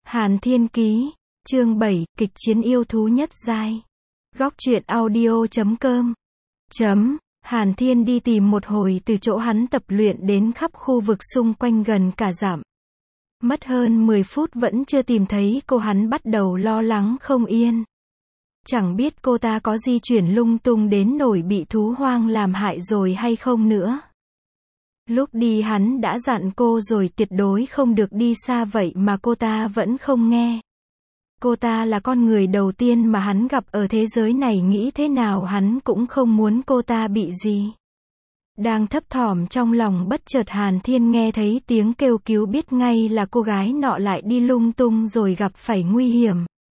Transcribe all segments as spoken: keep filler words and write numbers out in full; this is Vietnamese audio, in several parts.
Hàn Thiên Ký, chương bảy, kịch chiến yêu thú nhất giai. Góc truyện audio chấm com. Chấm, Hàn Thiên đi tìm một hồi từ chỗ hắn tập luyện đến khắp khu vực xung quanh gần cả dặm. Mất hơn mười phút vẫn chưa tìm thấy cô, hắn bắt đầu lo lắng không yên. Chẳng biết cô ta có di chuyển lung tung đến nỗi bị thú hoang làm hại rồi hay không nữa. Lúc đi hắn đã dặn cô rồi tuyệt đối không được đi xa, vậy mà cô ta vẫn không nghe. Cô ta là con người đầu tiên mà hắn gặp ở thế giới này, nghĩ thế nào hắn cũng không muốn cô ta bị gì. Đang thấp thỏm trong lòng, bất chợt Hàn Thiên nghe thấy tiếng kêu cứu, biết ngay là cô gái nọ lại đi lung tung rồi gặp phải nguy hiểm.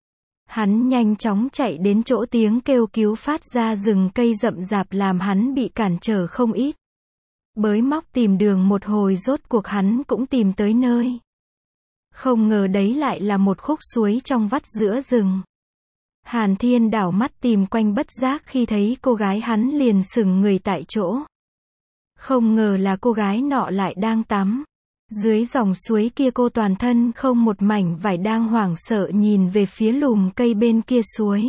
Hắn nhanh chóng chạy đến chỗ tiếng kêu cứu phát ra, rừng cây rậm rạp làm hắn bị cản trở không ít. Bới móc tìm đường một hồi rốt cuộc hắn cũng tìm tới nơi. Không ngờ đấy lại là một khúc suối trong vắt giữa rừng. Hàn Thiên đảo mắt tìm quanh, bất giác khi thấy cô gái hắn liền sững người tại chỗ. Không ngờ là cô gái nọ lại đang tắm. Dưới dòng suối kia cô toàn thân không một mảnh vải, đang hoảng sợ nhìn về phía lùm cây bên kia suối.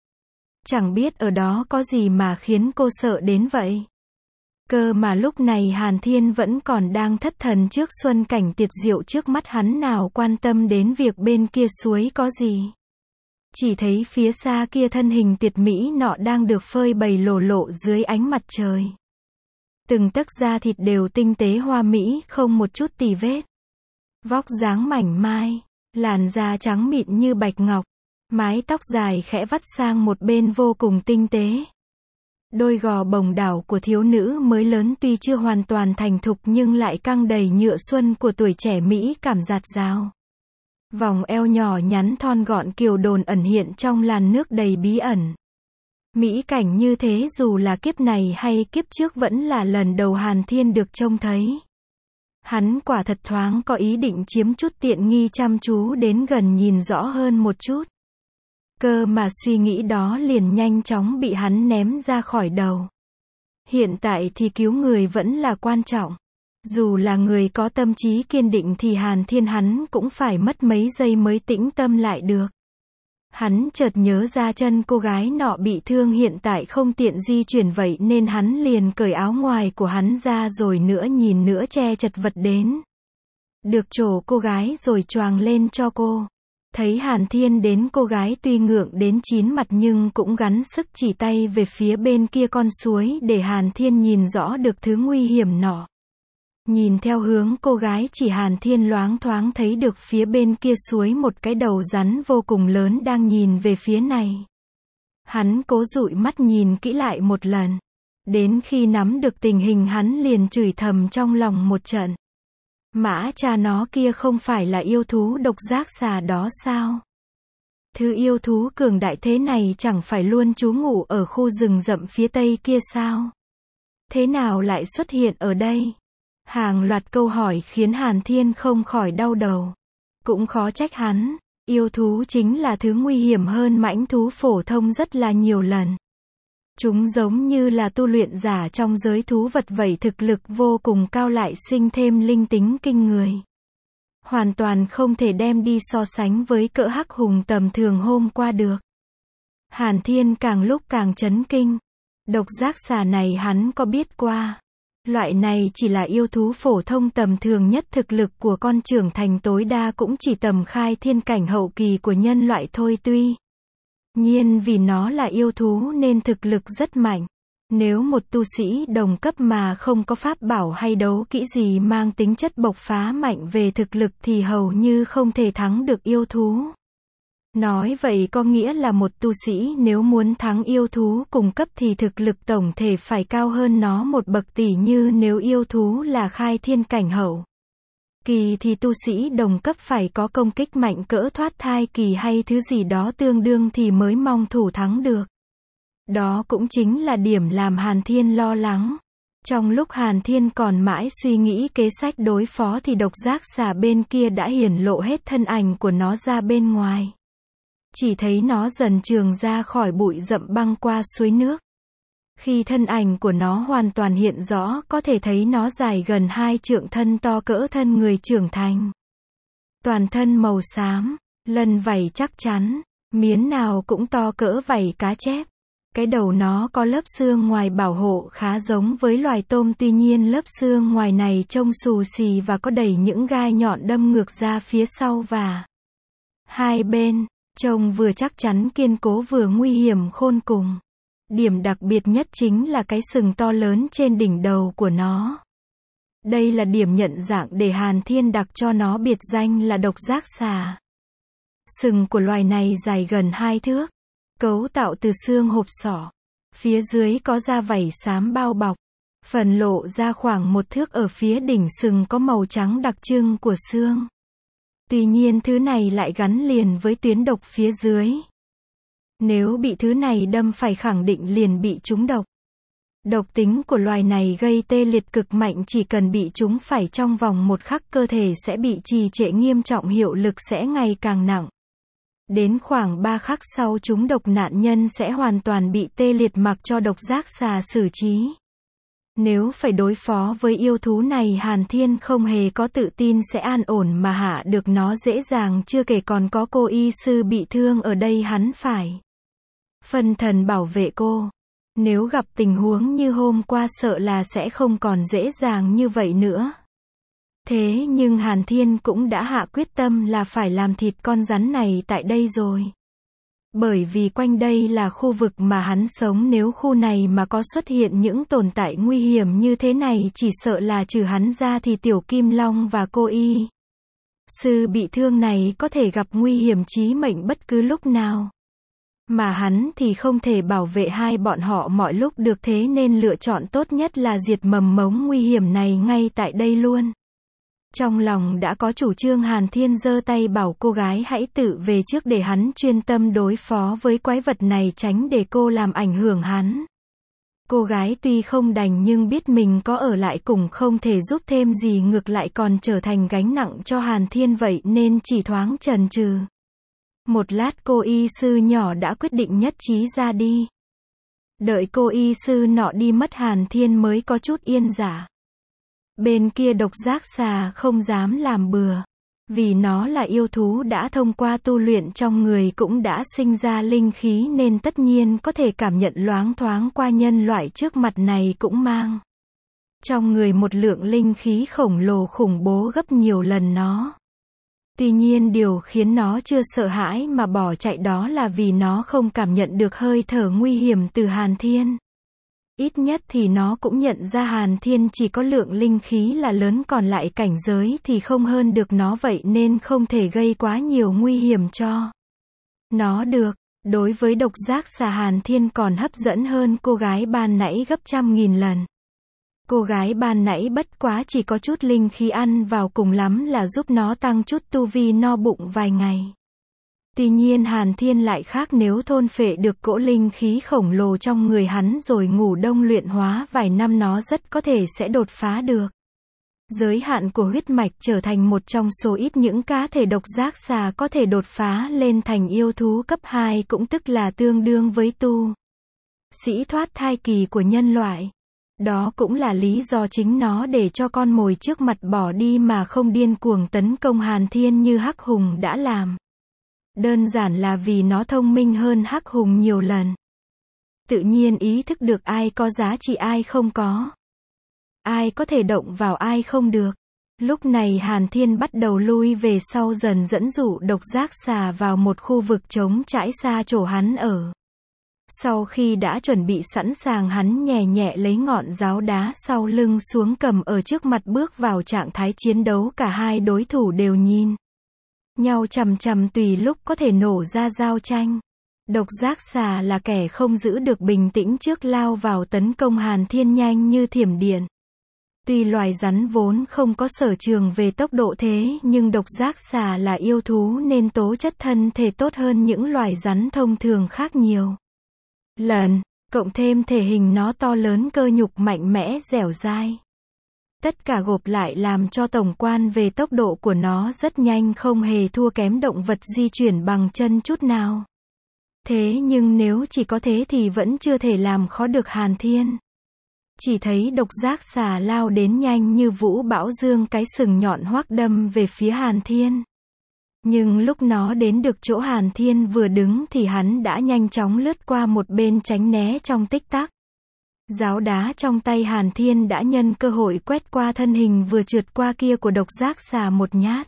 Chẳng biết ở đó có gì mà khiến cô sợ đến vậy. Cơ mà lúc này Hàn Thiên vẫn còn đang thất thần trước xuân cảnh tuyệt diệu trước mắt hắn, nào quan tâm đến việc bên kia suối có gì. Chỉ thấy phía xa kia thân hình tuyệt mỹ nọ đang được phơi bày lổ lộ dưới ánh mặt trời. Từng tấc da thịt đều tinh tế hoa mỹ, không một chút tì vết. Vóc dáng mảnh mai, làn da trắng mịn như bạch ngọc, mái tóc dài khẽ vắt sang một bên vô cùng tinh tế. Đôi gò bồng đảo của thiếu nữ mới lớn tuy chưa hoàn toàn thành thục nhưng lại căng đầy nhựa xuân của tuổi trẻ mỹ cảm dạt dào. Vòng eo nhỏ nhắn thon gọn kiều đồn ẩn hiện trong làn nước đầy bí ẩn. Mỹ cảnh như thế dù là kiếp này hay kiếp trước vẫn là lần đầu Hàn Thiên được trông thấy. Hắn quả thật thoáng có ý định chiếm chút tiện nghi, chăm chú đến gần nhìn rõ hơn một chút. Cơ mà suy nghĩ đó liền nhanh chóng bị hắn ném ra khỏi đầu. Hiện tại thì cứu người vẫn là quan trọng. Dù là người có tâm trí kiên định thì Hàn Thiên hắn cũng phải mất mấy giây mới tĩnh tâm lại được. Hắn chợt nhớ ra chân cô gái nọ bị thương, hiện tại không tiện di chuyển, vậy nên hắn liền cởi áo ngoài của hắn ra rồi nữa nhìn nữa che chật vật đến. Được trổ cô gái rồi choàng lên cho cô. Thấy Hàn Thiên đến, cô gái tuy ngượng đến chín mặt nhưng cũng gắng sức chỉ tay về phía bên kia con suối để Hàn Thiên nhìn rõ được thứ nguy hiểm nọ. Nhìn theo hướng cô gái chỉ, Hàn Thiên loáng thoáng thấy được phía bên kia suối một cái đầu rắn vô cùng lớn đang nhìn về phía này. Hắn cố dụi mắt nhìn kỹ lại một lần. Đến khi nắm được tình hình hắn liền chửi thầm trong lòng một trận. Mã cha nó kia, không phải là yêu thú độc giác xà đó sao? Thứ yêu thú cường đại thế này chẳng phải luôn trú ngụ ở khu rừng rậm phía tây kia sao? Thế nào lại xuất hiện ở đây? Hàng loạt câu hỏi khiến Hàn Thiên không khỏi đau đầu. Cũng khó trách hắn, yêu thú chính là thứ nguy hiểm hơn mãnh thú phổ thông rất là nhiều lần. Chúng giống như là tu luyện giả trong giới thú vật vậy, thực lực vô cùng cao lại sinh thêm linh tính kinh người. Hoàn toàn không thể đem đi so sánh với cỡ hắc hùng tầm thường hôm qua được. Hàn Thiên càng lúc càng chấn kinh. Độc giác xà này hắn có biết qua. Loại này chỉ là yêu thú phổ thông tầm thường nhất, thực lực của con trưởng thành tối đa cũng chỉ tầm khai thiên cảnh hậu kỳ của nhân loại thôi. Tuy nhiên vì nó là yêu thú nên thực lực rất mạnh. Nếu một tu sĩ đồng cấp mà không có pháp bảo hay đấu kỹ gì mang tính chất bộc phá mạnh về thực lực thì hầu như không thể thắng được yêu thú. Nói vậy có nghĩa là một tu sĩ nếu muốn thắng yêu thú cùng cấp thì thực lực tổng thể phải cao hơn nó một bậc, tỷ như nếu yêu thú là khai thiên cảnh hậu kỳ thì tu sĩ đồng cấp phải có công kích mạnh cỡ thoát thai kỳ hay thứ gì đó tương đương thì mới mong thủ thắng được. Đó cũng chính là điểm làm Hàn Thiên lo lắng. Trong lúc Hàn Thiên còn mãi suy nghĩ kế sách đối phó thì độc giác xà bên kia đã hiển lộ hết thân ảnh của nó ra bên ngoài. Chỉ thấy nó dần trường ra khỏi bụi rậm băng qua suối nước. Khi thân ảnh của nó hoàn toàn hiện rõ, có thể thấy nó dài gần hai trượng, thân to cỡ thân người trưởng thành. Toàn thân màu xám, Lân vảy chắc chắn, miến nào cũng to cỡ vảy cá chép. Cái đầu nó có lớp xương ngoài bảo hộ khá giống với loài tôm, tuy nhiên lớp xương ngoài này trông xù xì và có đầy những gai nhọn đâm ngược ra phía sau và hai bên, trông vừa chắc chắn kiên cố vừa nguy hiểm khôn cùng. Điểm đặc biệt nhất chính là cái sừng to lớn trên đỉnh đầu của nó. Đây là điểm nhận dạng để Hàn Thiên đặt cho nó biệt danh là độc giác xà. Sừng của loài này dài gần hai thước, cấu tạo từ xương hộp sọ. Phía dưới có da vảy xám bao bọc. Phần lộ ra khoảng một thước ở phía đỉnh sừng có màu trắng đặc trưng của xương. Tuy nhiên thứ này lại gắn liền với tuyến độc phía dưới. Nếu bị thứ này đâm phải khẳng định liền bị trúng độc. Độc tính của loài này gây tê liệt cực mạnh, chỉ cần bị trúng phải trong vòng một khắc cơ thể sẽ bị trì trệ nghiêm trọng, hiệu lực sẽ ngày càng nặng. Đến khoảng ba khắc sau trúng độc nạn nhân sẽ hoàn toàn bị tê liệt mặc cho độc giác xà xử trí. Nếu phải đối phó với yêu thú này, Hàn Thiên không hề có tự tin sẽ an ổn mà hạ được nó dễ dàng, chưa kể còn có cô y sư bị thương ở đây, hắn phải phân thần bảo vệ cô. Nếu gặp tình huống như hôm qua sợ là sẽ không còn dễ dàng như vậy nữa. Thế nhưng Hàn Thiên cũng đã hạ quyết tâm là phải làm thịt con rắn này tại đây rồi. Bởi vì quanh đây là khu vực mà hắn sống, nếu khu này mà có xuất hiện những tồn tại nguy hiểm như thế này, chỉ sợ là trừ hắn ra thì Tiểu Kim Long và cô y sư bị thương này có thể gặp nguy hiểm chí mệnh bất cứ lúc nào. Mà hắn thì không thể bảo vệ hai bọn họ mọi lúc được, thế nên lựa chọn tốt nhất là diệt mầm mống nguy hiểm này ngay tại đây luôn. Trong lòng đã có chủ trương, Hàn Thiên giơ tay bảo cô gái hãy tự về trước để hắn chuyên tâm đối phó với quái vật này, tránh để cô làm ảnh hưởng hắn. Cô gái tuy không đành nhưng biết mình có ở lại cũng không thể giúp thêm gì, ngược lại còn trở thành gánh nặng cho Hàn Thiên, vậy nên chỉ thoáng chần chừ. Một lát cô y sư nhỏ đã quyết định nhất trí ra đi. Đợi cô y sư nọ đi mất, Hàn Thiên mới có chút yên dạ. Bên kia độc giác xà không dám làm bừa. Vì nó là yêu thú đã thông qua tu luyện trong người, cũng đã sinh ra linh khí nên tất nhiên có thể cảm nhận loáng thoáng qua nhân loại trước mặt này, cũng mang trong người một lượng linh khí khổng lồ khủng bố gấp nhiều lần nó. Tuy nhiên điều khiến nó chưa sợ hãi mà bỏ chạy đó là vì nó không cảm nhận được hơi thở nguy hiểm từ Hàn Thiên. Ít nhất thì nó cũng nhận ra Hàn Thiên chỉ có lượng linh khí là lớn, còn lại cảnh giới thì không hơn được nó, vậy nên không thể gây quá nhiều nguy hiểm cho nó được. Đối với độc giác xà, Hàn Thiên còn hấp dẫn hơn cô gái ban nãy gấp trăm nghìn lần. Cô gái ban nãy bất quá chỉ có chút linh khí, ăn vào cùng lắm là giúp nó tăng chút tu vi, no bụng vài ngày. Tuy nhiên Hàn Thiên lại khác, nếu thôn phệ được cỗ linh khí khổng lồ trong người hắn rồi ngủ đông luyện hóa vài năm, nó rất có thể sẽ đột phá được giới hạn của huyết mạch, trở thành một trong số ít những cá thể độc giác xà có thể đột phá lên thành yêu thú cấp hai, cũng tức là tương đương với tu sĩ thoát thai kỳ của nhân loại. Đó cũng là lý do chính nó để cho con mồi trước mặt bỏ đi mà không điên cuồng tấn công Hàn Thiên như Hắc Hùng đã làm. Đơn giản là vì nó thông minh hơn Hắc Hùng nhiều lần. Tự nhiên ý thức được ai có giá trị ai không có. Ai có thể động vào ai không được. Lúc này Hàn Thiên bắt đầu lui về sau, dần dẫn dụ độc giác xà vào một khu vực trống trải xa chỗ hắn ở. Sau khi đã chuẩn bị sẵn sàng, hắn nhẹ nhẹ lấy ngọn giáo đá sau lưng xuống, cầm ở trước mặt, bước vào trạng thái chiến đấu. Cả hai đối thủ đều nhìn nhau chằm chằm, tùy lúc có thể nổ ra giao tranh. Độc giác xà là kẻ không giữ được bình tĩnh trước, lao vào tấn công Hàn Thiên nhanh như thiểm điện. Tuy loài rắn vốn không có sở trường về tốc độ, thế nhưng độc giác xà là yêu thú nên tố chất thân thể tốt hơn những loài rắn thông thường khác nhiều lần, cộng thêm thể hình nó to lớn, cơ nhục mạnh mẽ, dẻo dai. Tất cả gộp lại làm cho tổng quan về tốc độ của nó rất nhanh, không hề thua kém động vật di chuyển bằng chân chút nào. Thế nhưng nếu chỉ có thế thì vẫn chưa thể làm khó được Hàn Thiên. Chỉ thấy độc giác xà lao đến nhanh như vũ bão, dương cái sừng nhọn hoắc đâm về phía Hàn Thiên. Nhưng lúc nó đến được chỗ Hàn Thiên vừa đứng thì hắn đã nhanh chóng lướt qua một bên tránh né trong tích tắc. Giáo đá trong tay Hàn Thiên đã nhân cơ hội quét qua thân hình vừa trượt qua kia của độc giác xà một nhát.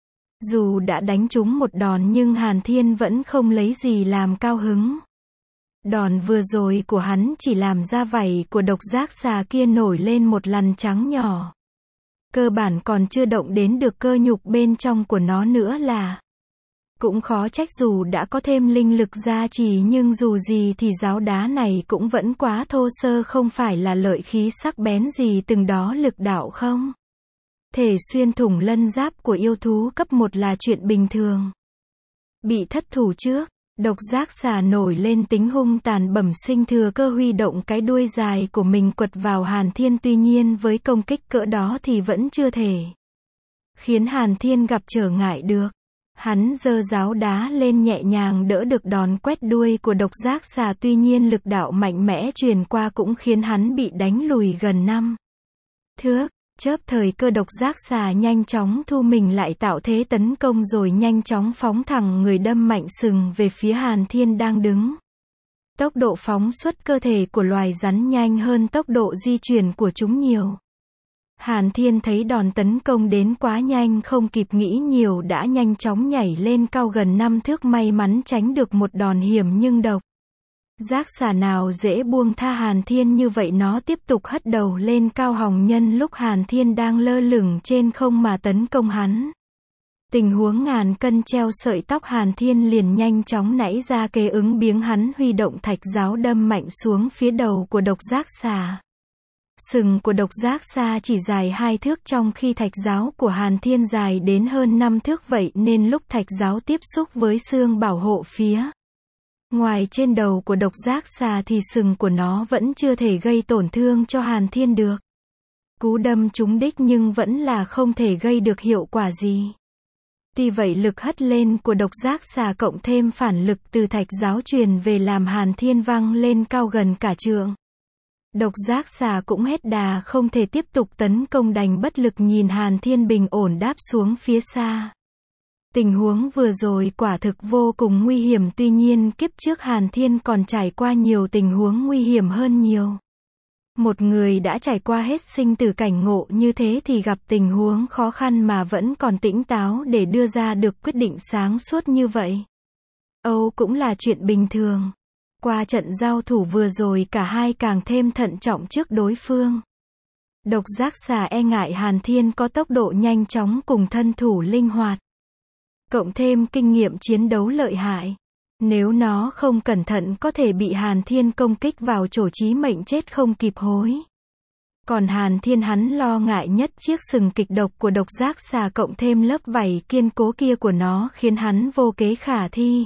Dù đã đánh trúng một đòn nhưng Hàn Thiên vẫn không lấy gì làm cao hứng. Đòn vừa rồi của hắn chỉ làm da vảy của độc giác xà kia nổi lên một lằn trắng nhỏ. Cơ bản còn chưa động đến được cơ nhục bên trong của nó nữa là. Cũng khó trách dù đã có thêm linh lực gia trì nhưng dù gì thì giáo đá này cũng vẫn quá thô sơ, không phải là lợi khí sắc bén gì từng đó lực đạo không. Thể xuyên thủng lân giáp của yêu thú cấp một là chuyện bình thường. Bị thất thủ trước, độc giác xà nổi lên tính hung tàn bẩm sinh, thừa cơ huy động cái đuôi dài của mình quật vào Hàn Thiên, tuy nhiên với công kích cỡ đó thì vẫn chưa thể khiến Hàn Thiên gặp trở ngại được. Hắn giơ giáo đá lên nhẹ nhàng đỡ được đòn quét đuôi của độc giác xà, tuy nhiên lực đạo mạnh mẽ truyền qua cũng khiến hắn bị đánh lùi gần năm thước. Chớp thời cơ, độc giác xà nhanh chóng thu mình lại tạo thế tấn công rồi nhanh chóng phóng thẳng người đâm mạnh sừng về phía Hàn Thiên đang đứng. Tốc độ phóng xuất cơ thể của loài rắn nhanh hơn tốc độ di chuyển của chúng nhiều. Hàn Thiên thấy đòn tấn công đến quá nhanh, không kịp nghĩ nhiều đã nhanh chóng nhảy lên cao gần năm thước, may mắn tránh được một đòn hiểm nhưng độc giác xà nào dễ buông tha Hàn Thiên như vậy, nó tiếp tục hất đầu lên cao hòng nhân lúc Hàn Thiên đang lơ lửng trên không mà tấn công hắn. Tình huống ngàn cân treo sợi tóc, Hàn Thiên liền nhanh chóng nảy ra kế ứng biếng, hắn huy động thạch giáo đâm mạnh xuống phía đầu của độc giác xà. Sừng của độc giác xà chỉ dài hai thước trong khi thạch giáo của Hàn Thiên dài đến hơn năm thước, vậy nên lúc thạch giáo tiếp xúc với xương bảo hộ phía ngoài trên đầu của độc giác xà thì sừng của nó vẫn chưa thể gây tổn thương cho Hàn Thiên được. Cú đâm trúng đích nhưng vẫn là không thể gây được hiệu quả gì. Tuy vậy lực hất lên của độc giác xà cộng thêm phản lực từ thạch giáo truyền về làm Hàn Thiên văng lên cao gần cả trượng. Độc giác xà cũng hết đà không thể tiếp tục tấn công, đành bất lực nhìn Hàn Thiên bình ổn đáp xuống phía xa. Tình huống vừa rồi quả thực vô cùng nguy hiểm, tuy nhiên kiếp trước Hàn Thiên còn trải qua nhiều tình huống nguy hiểm hơn nhiều. Một người đã trải qua hết sinh tử cảnh ngộ như thế thì gặp tình huống khó khăn mà vẫn còn tỉnh táo để đưa ra được quyết định sáng suốt như vậy, Âu cũng là chuyện bình thường. Qua trận giao thủ vừa rồi cả hai càng thêm thận trọng trước đối phương. Độc giác xà e ngại Hàn Thiên có tốc độ nhanh chóng cùng thân thủ linh hoạt, cộng thêm kinh nghiệm chiến đấu lợi hại. Nếu nó không cẩn thận có thể bị Hàn Thiên công kích vào chỗ chí mệnh, chết không kịp hối. Còn Hàn Thiên hắn lo ngại nhất chiếc sừng kịch độc của độc giác xà cộng thêm lớp vảy kiên cố kia của nó khiến hắn vô kế khả thi.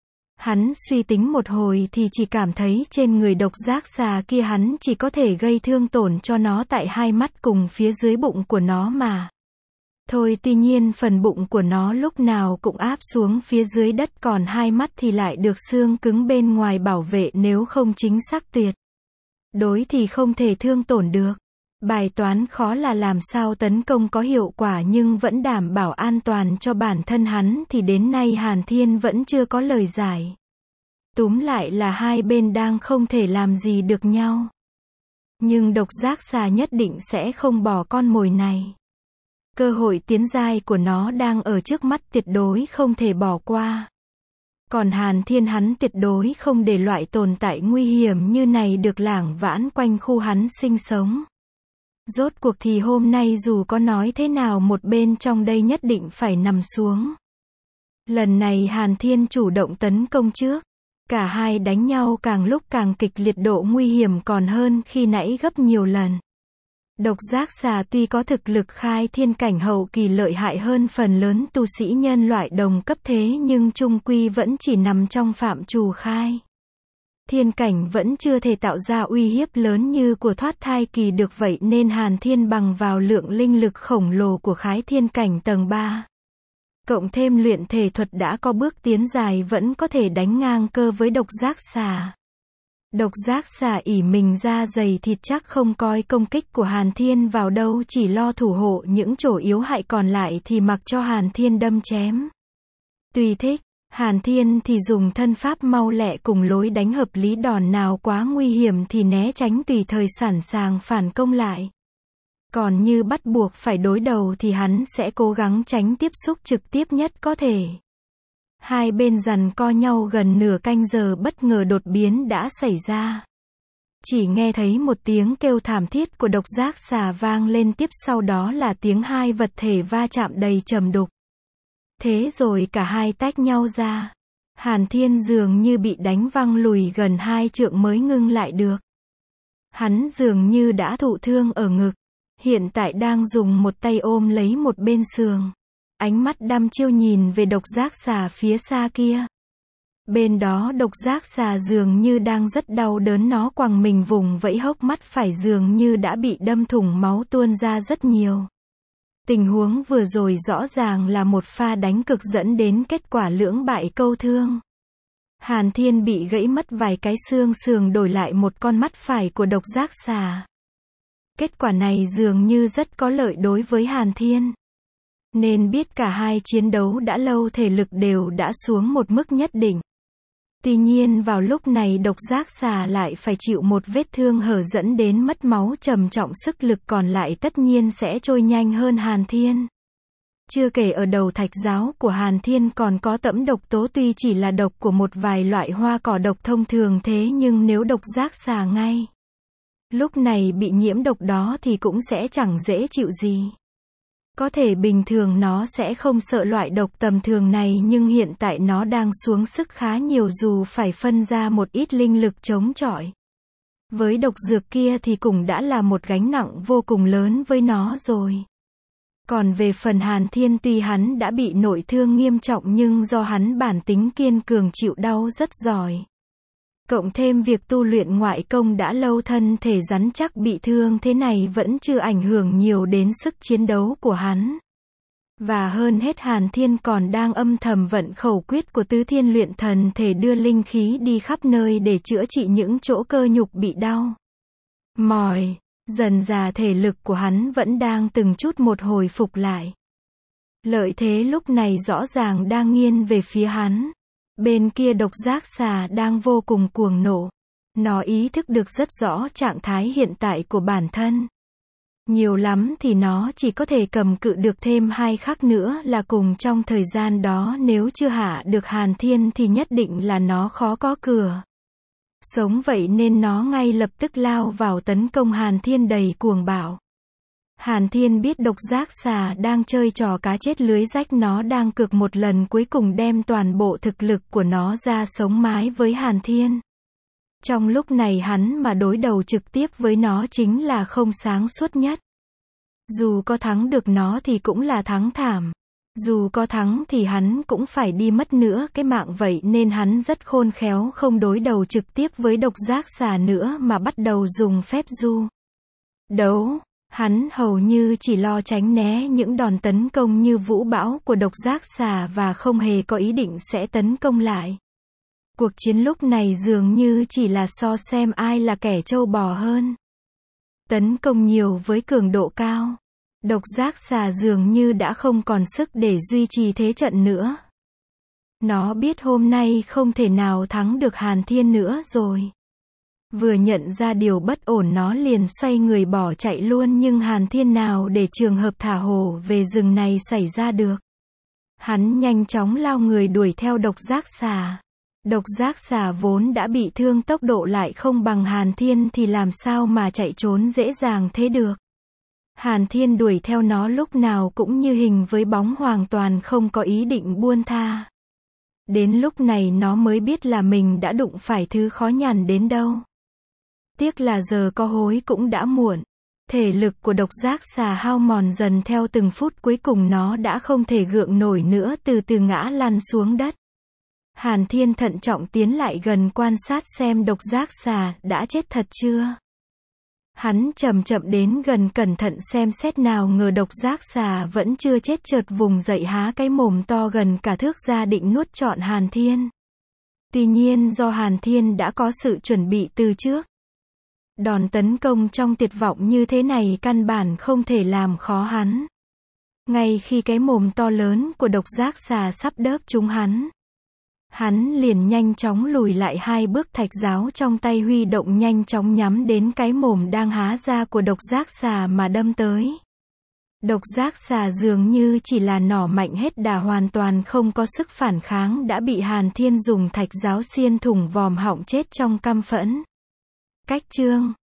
Hắn suy tính một hồi thì chỉ cảm thấy trên người độc giác xà kia hắn chỉ có thể gây thương tổn cho nó tại hai mắt cùng phía dưới bụng của nó mà thôi, tuy nhiên phần bụng của nó lúc nào cũng áp xuống phía dưới đất, còn hai mắt thì lại được xương cứng bên ngoài bảo vệ, nếu không chính xác tuyệt đối thì không thể thương tổn được. Bài toán khó là làm sao tấn công có hiệu quả nhưng vẫn đảm bảo an toàn cho bản thân hắn thì đến nay Hàn Thiên vẫn chưa có lời giải. Túm lại là hai bên đang không thể làm gì được nhau. Nhưng độc giác xà nhất định sẽ không bỏ con mồi này. Cơ hội tiến giai của nó đang ở trước mắt, tuyệt đối không thể bỏ qua. Còn Hàn Thiên hắn tuyệt đối không để loại tồn tại nguy hiểm như này được lảng vãng quanh khu hắn sinh sống. Rốt cuộc thì hôm nay dù có nói thế nào một bên trong đây nhất định phải nằm xuống. Lần này Hàn Thiên chủ động tấn công trước. Cả hai đánh nhau càng lúc càng kịch liệt, độ nguy hiểm còn hơn khi nãy gấp nhiều lần. Độc giác xà tuy có thực lực khai thiên cảnh hậu kỳ lợi hại hơn phần lớn tu sĩ nhân loại đồng cấp thế nhưng chung quy vẫn chỉ nằm trong phạm trù khai thiên cảnh, vẫn chưa thể tạo ra uy hiếp lớn như của thoát thai kỳ được, vậy nên Hàn Thiên bằng vào lượng linh lực khổng lồ của khái thiên cảnh tầng ba. Cộng thêm luyện thể thuật đã có bước tiến dài vẫn có thể đánh ngang cơ với độc giác xà. Độc giác xà ỉ mình da dày thịt chắc không coi công kích của Hàn Thiên vào đâu, chỉ lo thủ hộ những chỗ yếu hại, còn lại thì mặc cho Hàn Thiên đâm chém. Tuy thích, Hàn Thiên thì dùng thân pháp mau lẹ cùng lối đánh hợp lý, đòn nào quá nguy hiểm thì né tránh tùy thời sẵn sàng phản công lại. Còn như bắt buộc phải đối đầu thì hắn sẽ cố gắng tránh tiếp xúc trực tiếp nhất có thể. Hai bên giằng co nhau gần nửa canh giờ, bất ngờ đột biến đã xảy ra. Chỉ nghe thấy một tiếng kêu thảm thiết của độc giác xà vang lên, tiếp sau đó là tiếng hai vật thể va chạm đầy trầm đục. Thế rồi cả hai tách nhau ra. Hàn Thiên dường như bị đánh văng lùi gần hai trượng mới ngưng lại được. Hắn dường như đã thụ thương ở ngực. Hiện tại đang dùng một tay ôm lấy một bên sườn. Ánh mắt đăm chiêu nhìn về độc giác xà phía xa kia. Bên đó độc giác xà dường như đang rất đau đớn, nó quằng mình vùng vẫy, hốc mắt phải dường như đã bị đâm thủng, máu tuôn ra rất nhiều. Tình huống vừa rồi rõ ràng là một pha đánh cực dẫn đến kết quả lưỡng bại câu thương. Hàn Thiên bị gãy mất vài cái xương sườn, đổi lại một con mắt phải của độc giác xà. Kết quả này dường như rất có lợi đối với Hàn Thiên. Nên biết cả hai chiến đấu đã lâu, thể lực đều đã xuống một mức nhất định. Tuy nhiên vào lúc này độc giác xà lại phải chịu một vết thương hở dẫn đến mất máu trầm trọng, sức lực còn lại tất nhiên sẽ trôi nhanh hơn Hàn Thiên. Chưa kể ở đầu thạch giáo của Hàn Thiên còn có tẫm độc tố, tuy chỉ là độc của một vài loại hoa cỏ độc thông thường, thế nhưng nếu độc giác xà ngay lúc này bị nhiễm độc đó thì cũng sẽ chẳng dễ chịu gì. Có thể bình thường nó sẽ không sợ loại độc tầm thường này, nhưng hiện tại nó đang xuống sức khá nhiều, dù phải phân ra một ít linh lực chống chọi với độc dược kia thì cũng đã là một gánh nặng vô cùng lớn với nó rồi. Còn về phần Hàn Thiên, tuy hắn đã bị nội thương nghiêm trọng nhưng do hắn bản tính kiên cường, chịu đau rất giỏi. Cộng thêm việc tu luyện ngoại công đã lâu, thân thể rắn chắc, bị thương thế này vẫn chưa ảnh hưởng nhiều đến sức chiến đấu của hắn. Và hơn hết Hàn Thiên còn đang âm thầm vận khẩu quyết của Tứ Thiên luyện thần thể, đưa linh khí đi khắp nơi để chữa trị những chỗ cơ nhục bị đau mỏi. Dần dà thể lực của hắn vẫn đang từng chút một hồi phục lại. Lợi thế lúc này rõ ràng đang nghiêng về phía hắn. Bên kia độc giác xà đang vô cùng cuồng nộ. Nó ý thức được rất rõ trạng thái hiện tại của bản thân. Nhiều lắm thì nó chỉ có thể cầm cự được thêm hai khắc nữa là cùng. Trong thời gian đó nếu chưa hạ được Hàn Thiên thì nhất định là nó khó có cửa sống, vậy nên nó ngay lập tức lao vào tấn công Hàn Thiên đầy cuồng bạo. Hàn Thiên biết độc giác xà đang chơi trò cá chết lưới rách, nó đang cược một lần cuối cùng đem toàn bộ thực lực của nó ra sống mái với Hàn Thiên. Trong lúc này hắn mà đối đầu trực tiếp với nó chính là không sáng suốt nhất. Dù có thắng được nó thì cũng là thắng thảm. Dù có thắng thì hắn cũng phải đi mất nữa cái mạng, vậy nên hắn rất khôn khéo không đối đầu trực tiếp với độc giác xà nữa mà bắt đầu dùng phép du đấu. Hắn hầu như chỉ lo tránh né những đòn tấn công như vũ bão của độc giác xà và không hề có ý định sẽ tấn công lại. Cuộc chiến lúc này dường như chỉ là so xem ai là kẻ trâu bò hơn. Tấn công nhiều với cường độ cao. Độc giác xà dường như đã không còn sức để duy trì thế trận nữa. Nó biết hôm nay không thể nào thắng được Hàn Thiên nữa rồi. Vừa nhận ra điều bất ổn nó liền xoay người bỏ chạy luôn, nhưng Hàn Thiên nào để trường hợp thả hổ về rừng này xảy ra được. Hắn nhanh chóng lao người đuổi theo độc giác xà. Độc giác xà vốn đã bị thương, tốc độ lại không bằng Hàn Thiên thì làm sao mà chạy trốn dễ dàng thế được. Hàn Thiên đuổi theo nó lúc nào cũng như hình với bóng, hoàn toàn không có ý định buông tha. Đến lúc này nó mới biết là mình đã đụng phải thứ khó nhằn đến đâu. Tiếc là giờ có hối cũng đã muộn. Thể lực của độc giác xà hao mòn dần theo từng phút, cuối cùng nó đã không thể gượng nổi nữa, từ từ ngã lăn xuống đất. Hàn Thiên thận trọng tiến lại gần quan sát xem độc giác xà đã chết thật chưa. Hắn chậm chậm đến gần cẩn thận xem xét, nào ngờ độc giác xà vẫn chưa chết, chợt vùng dậy há cái mồm to gần cả thước ra định nuốt trọn Hàn Thiên. Tuy nhiên do Hàn Thiên đã có sự chuẩn bị từ trước. Đòn tấn công trong tuyệt vọng như thế này căn bản không thể làm khó hắn. Ngay khi cái mồm to lớn của độc giác xà sắp đớp trúng hắn, hắn liền nhanh chóng lùi lại hai bước, thạch giáo trong tay huy động nhanh chóng nhắm đến cái mồm đang há ra của độc giác xà mà đâm tới. Độc giác xà dường như chỉ là nỏ mạnh hết đà, hoàn toàn không có sức phản kháng, đã bị Hàn Thiên dùng thạch giáo xiên thủng vòm họng, chết trong căm phẫn. Cách chương